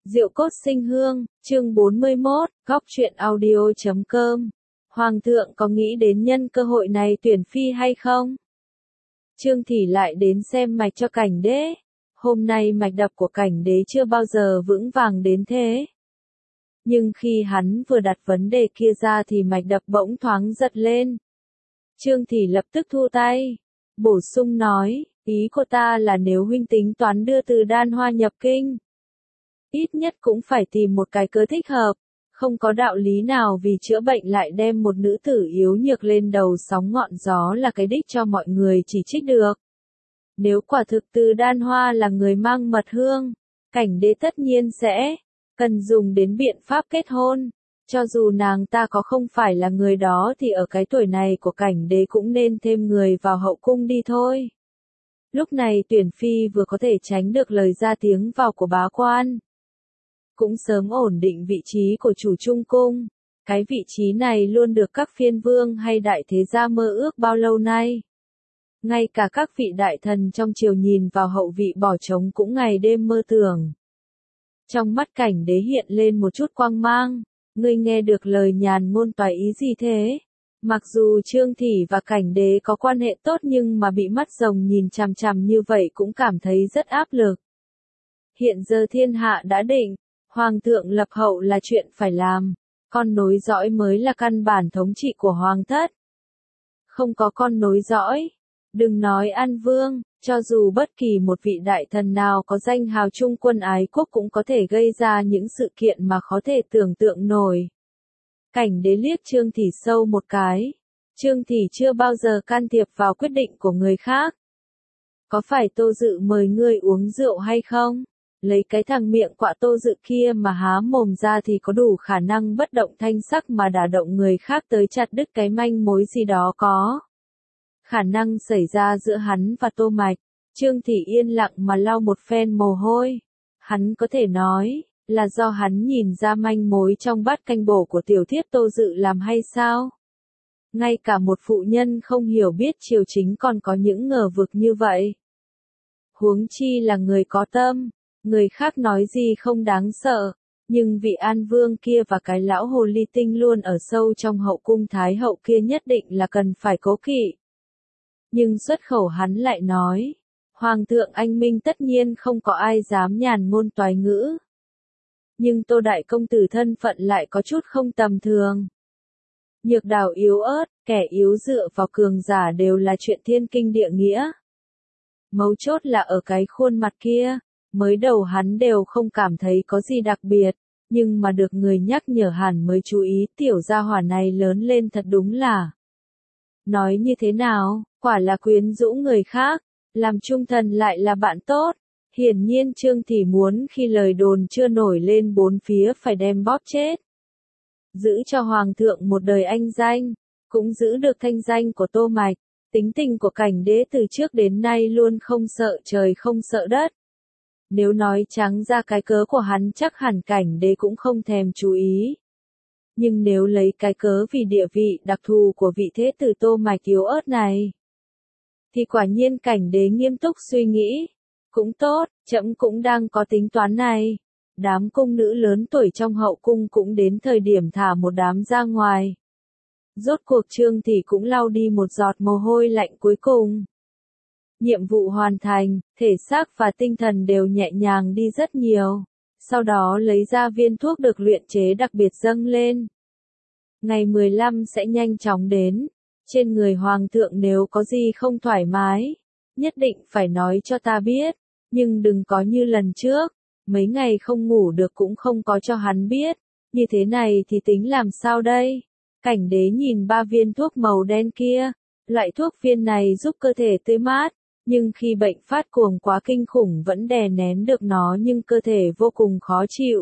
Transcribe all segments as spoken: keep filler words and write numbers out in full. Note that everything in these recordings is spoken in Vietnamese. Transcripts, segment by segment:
Diệu cốt sinh hương, chương bốn mươi mốt, góc truyện audio chấm com. Hoàng thượng có nghĩ đến nhân cơ hội này tuyển phi hay không? Trương Thị lại đến xem mạch cho Cảnh Đế. Hôm nay mạch đập của Cảnh Đế chưa bao giờ vững vàng đến thế. Nhưng khi hắn vừa đặt vấn đề kia ra thì mạch đập bỗng thoáng giật lên. Trương Thị lập tức thu tay, bổ sung nói, ý của ta là nếu huynh tính toán đưa Từ Đan Hoa nhập kinh, ít nhất cũng phải tìm một cái cớ thích hợp, không có đạo lý nào vì chữa bệnh lại đem một nữ tử yếu nhược lên đầu sóng ngọn gió là cái đích cho mọi người chỉ trích được. Nếu quả thực Từ Đan Hoa là người mang mật hương, Cảnh Đế tất nhiên sẽ cần dùng đến biện pháp kết hôn. Cho dù nàng ta có không phải là người đó thì ở cái tuổi này của Cảnh Đế cũng nên thêm người vào hậu cung đi thôi. Lúc này tuyển phi vừa có thể tránh được lời ra tiếng vào của bá quan, cũng sớm ổn định vị trí của chủ trung cung. Cái vị trí này luôn được các phiên vương hay đại thế gia mơ ước bao lâu nay. Ngay cả các vị đại thần trong triều nhìn vào hậu vị bỏ trống cũng ngày đêm mơ tưởng. Trong mắt Cảnh Đế hiện lên một chút quang mang. Ngươi nghe được lời nhàn ngôn toái ý gì thế? Mặc dù Trương Thị và Cảnh Đế có quan hệ tốt nhưng mà bị mắt rồng nhìn chằm chằm như vậy cũng cảm thấy rất áp lực. Hiện giờ thiên hạ đã định, Hoàng thượng lập hậu là chuyện phải làm, con nối dõi mới là căn bản thống trị của Hoàng thất. Không có con nối dõi, đừng nói An Vương, cho dù bất kỳ một vị đại thần nào có danh hào trung quân ái quốc cũng có thể gây ra những sự kiện mà khó thể tưởng tượng nổi. Cảnh Đế liếc Trương Thị sâu một cái. Trương Thị chưa bao giờ can thiệp vào quyết định của người khác. Có phải Tô Dự mời ngươi uống rượu hay không? Lấy cái thằng miệng quạ Tô Dự kia mà há mồm ra thì có đủ khả năng bất động thanh sắc mà đả động người khác tới chặt đứt cái manh mối gì đó có khả năng xảy ra giữa hắn và Tô Mạch. Trương Thị yên lặng mà lau một phen mồ hôi. Hắn có thể nói là do hắn nhìn ra manh mối trong bát canh bổ của tiểu thiếp Tô Dự làm hay sao? Ngay cả một phụ nhân không hiểu biết triều chính còn có những ngờ vực như vậy. Huống chi là người có tâm, người khác nói gì không đáng sợ, nhưng vị An Vương kia và cái lão hồ ly tinh luôn ở sâu trong hậu cung Thái hậu kia nhất định là cần phải cố kỵ. Nhưng xuất khẩu hắn lại nói, Hoàng thượng anh minh tất nhiên không có ai dám nhàn ngôn toái ngữ. Nhưng Tô Đại Công Tử thân phận lại có chút không tầm thường. Nhược đào yếu ớt, kẻ yếu dựa vào cường giả đều là chuyện thiên kinh địa nghĩa. Mấu chốt là ở cái khuôn mặt kia, mới đầu hắn đều không cảm thấy có gì đặc biệt, nhưng mà được người nhắc nhở hẳn mới chú ý tiểu gia hỏa này lớn lên thật đúng là. Nói như thế nào, quả là quyến rũ người khác, làm trung thần lại là bạn tốt. Hiển nhiên Trương Thị muốn khi lời đồn chưa nổi lên bốn phía phải đem bóp chết. Giữ cho Hoàng thượng một đời anh danh, cũng giữ được thanh danh của Tô Mạch. Tính tình của Cảnh Đế từ trước đến nay luôn không sợ trời không sợ đất. Nếu nói trắng ra cái cớ của hắn chắc hẳn Cảnh Đế cũng không thèm chú ý. Nhưng nếu lấy cái cớ vì địa vị đặc thù của vị thế tử Tô Mạch yếu ớt này, thì quả nhiên Cảnh Đế nghiêm túc suy nghĩ. Cũng tốt, trẫm cũng đang có tính toán này. Đám cung nữ lớn tuổi trong hậu cung cũng đến thời điểm thả một đám ra ngoài. Rốt cuộc Trương Thị cũng lau đi một giọt mồ hôi lạnh cuối cùng. Nhiệm vụ hoàn thành, thể xác và tinh thần đều nhẹ nhàng đi rất nhiều. Sau đó lấy ra viên thuốc được luyện chế đặc biệt dâng lên. Ngày mười lăm sẽ nhanh chóng đến. Trên người Hoàng thượng nếu có gì không thoải mái, nhất định phải nói cho ta biết. Nhưng đừng có như lần trước, mấy ngày không ngủ được cũng không có cho hắn biết. Như thế này thì tính làm sao đây? Cảnh Đế nhìn ba viên thuốc màu đen kia. Loại thuốc viên này giúp cơ thể tươi mát, nhưng khi bệnh phát cuồng quá kinh khủng vẫn đè nén được nó nhưng cơ thể vô cùng khó chịu.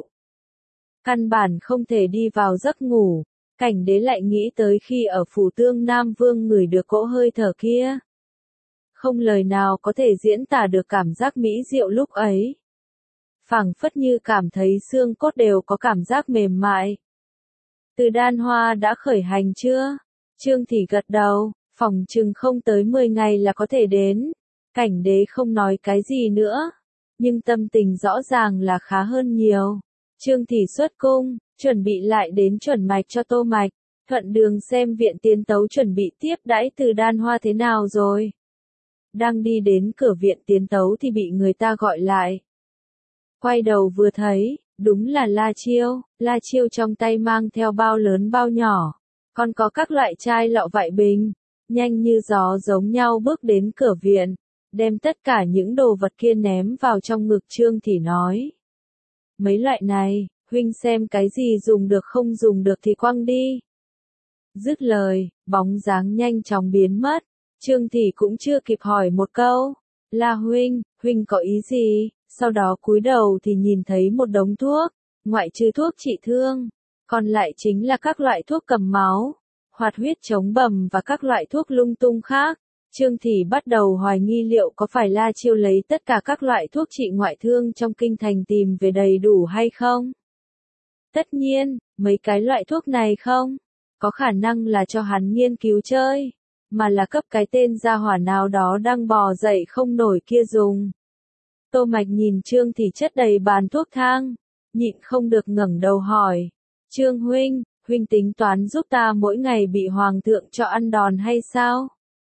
Căn bản không thể đi vào giấc ngủ. Cảnh Đế lại nghĩ tới khi ở phủ Tương Nam Vương ngửi được cỗ hơi thở kia. Không lời nào có thể diễn tả được cảm giác mỹ diệu lúc ấy. Phảng phất như cảm thấy xương cốt đều có cảm giác mềm mại. Từ Đan Hoa đã khởi hành chưa? Trương Thị gật đầu, phòng chừng không tới mười ngày là có thể đến. Cảnh Đế không nói cái gì nữa, nhưng tâm tình rõ ràng là khá hơn nhiều. Trương Thị xuất cung, chuẩn bị lại đến chuẩn mạch cho Tô Mạch, thuận đường xem viện tiến tấu chuẩn bị tiếp đãi Từ Đan Hoa thế nào rồi. Đang đi đến cửa viện tiến tấu thì bị người ta gọi lại. Quay đầu vừa thấy, đúng là La Chiêu, La Chiêu trong tay mang theo bao lớn bao nhỏ, còn có các loại chai lọ vại bình, nhanh như gió giống nhau bước đến cửa viện, đem tất cả những đồ vật kia ném vào trong ngực Trương Thị nói. Mấy loại này, huynh xem cái gì dùng được không dùng được thì quăng đi. Dứt lời, bóng dáng nhanh chóng biến mất, Trương Thị cũng chưa kịp hỏi một câu, La huynh, huynh có ý gì? Sau đó cúi đầu thì nhìn thấy một đống thuốc, ngoại trừ thuốc trị thương, còn lại chính là các loại thuốc cầm máu, hoạt huyết chống bầm và các loại thuốc lung tung khác. Trương Thị bắt đầu hoài nghi liệu có phải La Chiêu lấy tất cả các loại thuốc trị ngoại thương trong kinh thành tìm về đầy đủ hay không? Tất nhiên, mấy cái loại thuốc này không có khả năng là cho hắn nghiên cứu chơi, mà là cấp cái tên gia hỏa nào đó đang bò dậy không nổi kia dùng. Tô Mạch nhìn Trương Thị chất đầy bàn thuốc thang, nhịn không được ngẩng đầu hỏi, Trương huynh, huynh tính toán giúp ta mỗi ngày bị hoàng thượng cho ăn đòn hay sao?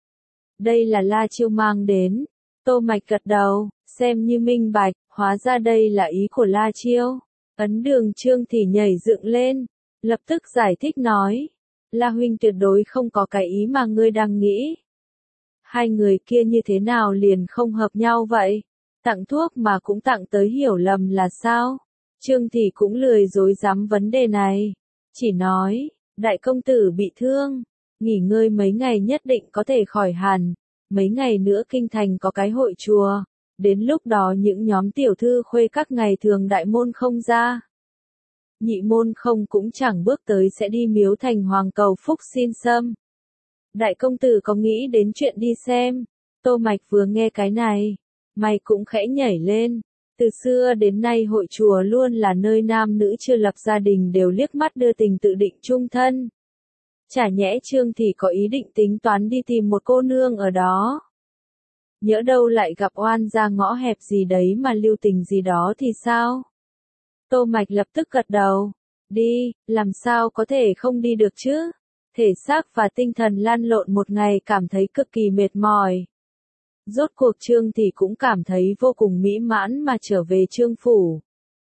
Đây là La Chiêu mang đến. Tô Mạch gật đầu, xem như minh bạch, hóa ra đây là ý của La Chiêu. Ấn Đường Trương Thị nhảy dựng lên, lập tức giải thích nói, La huynh tuyệt đối không có cái ý mà ngươi đang nghĩ. Hai người kia như thế nào liền không hợp nhau vậy? Tặng thuốc mà cũng tặng tới hiểu lầm là sao? Trương Thị cũng lười dối dám vấn đề này, chỉ nói, đại công tử bị thương, nghỉ ngơi mấy ngày nhất định có thể khỏi hẳn, mấy ngày nữa kinh thành có cái hội chùa, đến lúc đó những nhóm tiểu thư khuê các ngày thường đại môn không ra. Nhị môn không cũng chẳng bước tới sẽ đi miếu thành hoàng cầu phúc xin sâm. Đại công tử có nghĩ đến chuyện đi xem? Tô Mạch vừa nghe cái này, mày cũng khẽ nhảy lên. Từ xưa đến nay hội chùa luôn là nơi nam nữ chưa lập gia đình đều liếc mắt đưa tình tự định chung thân. Chả nhẽ Trương Thị có ý định tính toán đi tìm một cô nương ở đó. Nhỡ đâu lại gặp oan ra ngõ hẹp gì đấy mà lưu tình gì đó thì sao? Tô Mạch lập tức gật đầu. Đi, làm sao có thể không đi được chứ? Thể xác và tinh thần lăn lộn một ngày cảm thấy cực kỳ mệt mỏi. Rốt cuộc Trương Thị cũng cảm thấy vô cùng mỹ mãn mà trở về Trương phủ.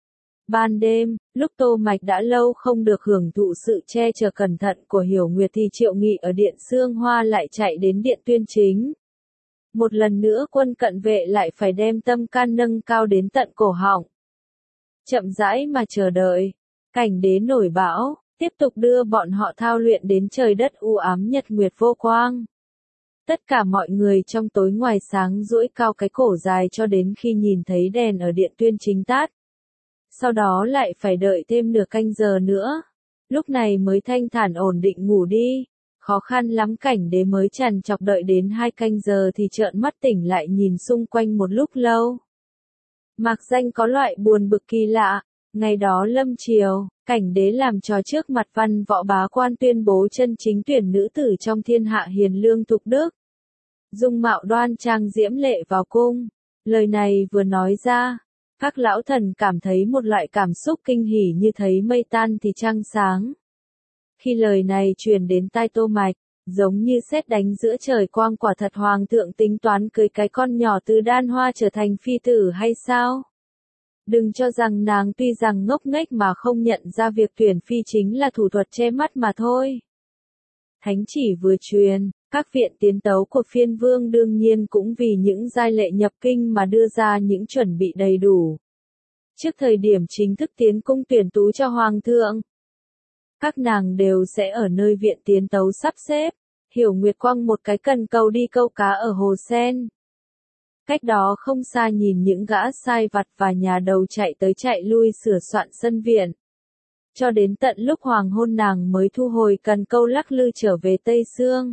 Ban đêm, lúc Tô Mạch đã lâu không được hưởng thụ sự che chở cẩn thận của Hiểu Nguyệt thì Triệu Nghị ở Điện Sương Hoa lại chạy đến Điện Tuyên Chính. Một lần nữa quân cận vệ lại phải đem tâm can nâng cao đến tận cổ họng. Chậm rãi mà chờ đợi, cảnh đế nổi bão, tiếp tục đưa bọn họ thao luyện đến trời đất u ám nhật nguyệt vô quang. Tất cả mọi người trong tối ngoài sáng duỗi cao cái cổ dài cho đến khi nhìn thấy đèn ở Điện Tuyên Chính tắt. Sau đó lại phải đợi thêm nửa canh giờ nữa. Lúc này mới thanh thản ổn định ngủ đi. Khó khăn lắm cảnh đế mới trằn trọc đợi đến hai canh giờ thì trợn mắt tỉnh lại nhìn xung quanh một lúc lâu. Mạc Danh có loại buồn bực kỳ lạ. Ngày đó lâm chiều, cảnh đế làm trò trước mặt văn võ bá quan tuyên bố chân chính tuyển nữ tử trong thiên hạ hiền lương thục đức. Dung mạo đoan trang diễm lệ vào cung. Lời này vừa nói ra, các lão thần cảm thấy một loại cảm xúc kinh hỉ như thấy mây tan thì trăng sáng. Khi lời này truyền đến tai Tô Mạch, giống như sét đánh giữa trời quang, quả thật hoàng thượng tính toán cưới cái con nhỏ Từ Đan Hoa trở thành phi tử hay sao? Đừng cho rằng nàng tuy rằng ngốc nghếch mà không nhận ra việc tuyển phi chính là thủ thuật che mắt mà thôi. Thánh chỉ vừa truyền, các viện tiến tấu của phiên vương đương nhiên cũng vì những giai lệ nhập kinh mà đưa ra những chuẩn bị đầy đủ. Trước thời điểm chính thức tiến cung tuyển tú cho hoàng thượng, các nàng đều sẽ ở nơi viện tiến tấu sắp xếp. Hiểu Nguyệt quăng một cái cần câu đi câu cá ở hồ sen. Cách đó không xa nhìn những gã sai vặt và nhà đầu chạy tới chạy lui sửa soạn sân viện. Cho đến tận lúc hoàng hôn nàng mới thu hồi cần câu lắc lư trở về Tây Sương.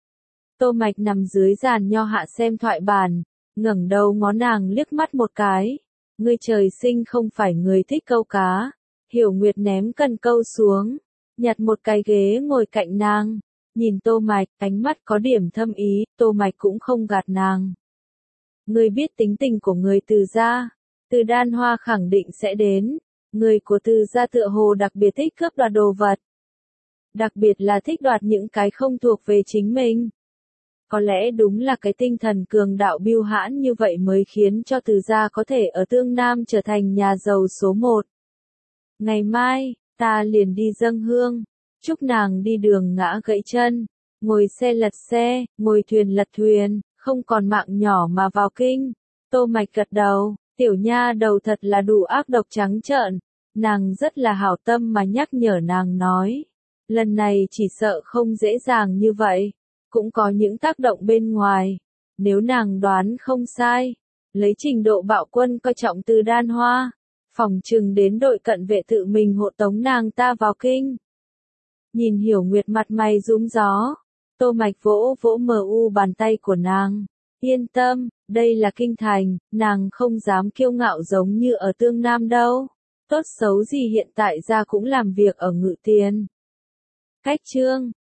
Tô Mạch nằm dưới giàn nho hạ xem thoại bản, ngẩng đầu ngó nàng liếc mắt một cái. Ngươi trời sinh không phải người thích câu cá. Hiểu Nguyệt ném cần câu xuống, nhặt một cái ghế ngồi cạnh nàng, nhìn Tô Mạch, ánh mắt có điểm thâm ý, Tô Mạch cũng không gạt nàng. Ngươi biết tính tình của người Từ gia, Từ Đan Hoa khẳng định sẽ đến, Người của Từ gia tựa hồ đặc biệt thích cướp đoạt đồ vật. Đặc biệt là thích đoạt những cái không thuộc về chính mình. Có lẽ đúng là cái tinh thần cường đạo bưu hãn như vậy mới khiến cho Từ gia có thể ở Tương Nam trở thành nhà giàu số một. Ngày mai, ta liền đi dâng hương, chúc nàng đi đường ngã gãy chân, ngồi xe lật xe, ngồi thuyền lật thuyền, không còn mạng nhỏ mà vào kinh. Tô Mạch gật đầu, tiểu nha đầu thật là đủ ác độc trắng trợn, nàng rất là hảo tâm mà nhắc nhở nàng nói. Lần này chỉ sợ không dễ dàng như vậy, cũng có những tác động bên ngoài. Nếu nàng đoán không sai, lấy trình độ bạo quân coi trọng Từ Đan Hoa, phòng trừng đến đội cận vệ tự mình hộ tống nàng ta vào kinh. Nhìn Hiểu Nguyệt mặt mày rúm gió, Tô Mạch vỗ vỗ mờ u bàn tay của nàng. Yên tâm, đây là kinh thành, nàng không dám kiêu ngạo giống như ở Tương Nam đâu. Tốt xấu gì hiện tại ra cũng làm việc ở Ngự Tiền. Cách chương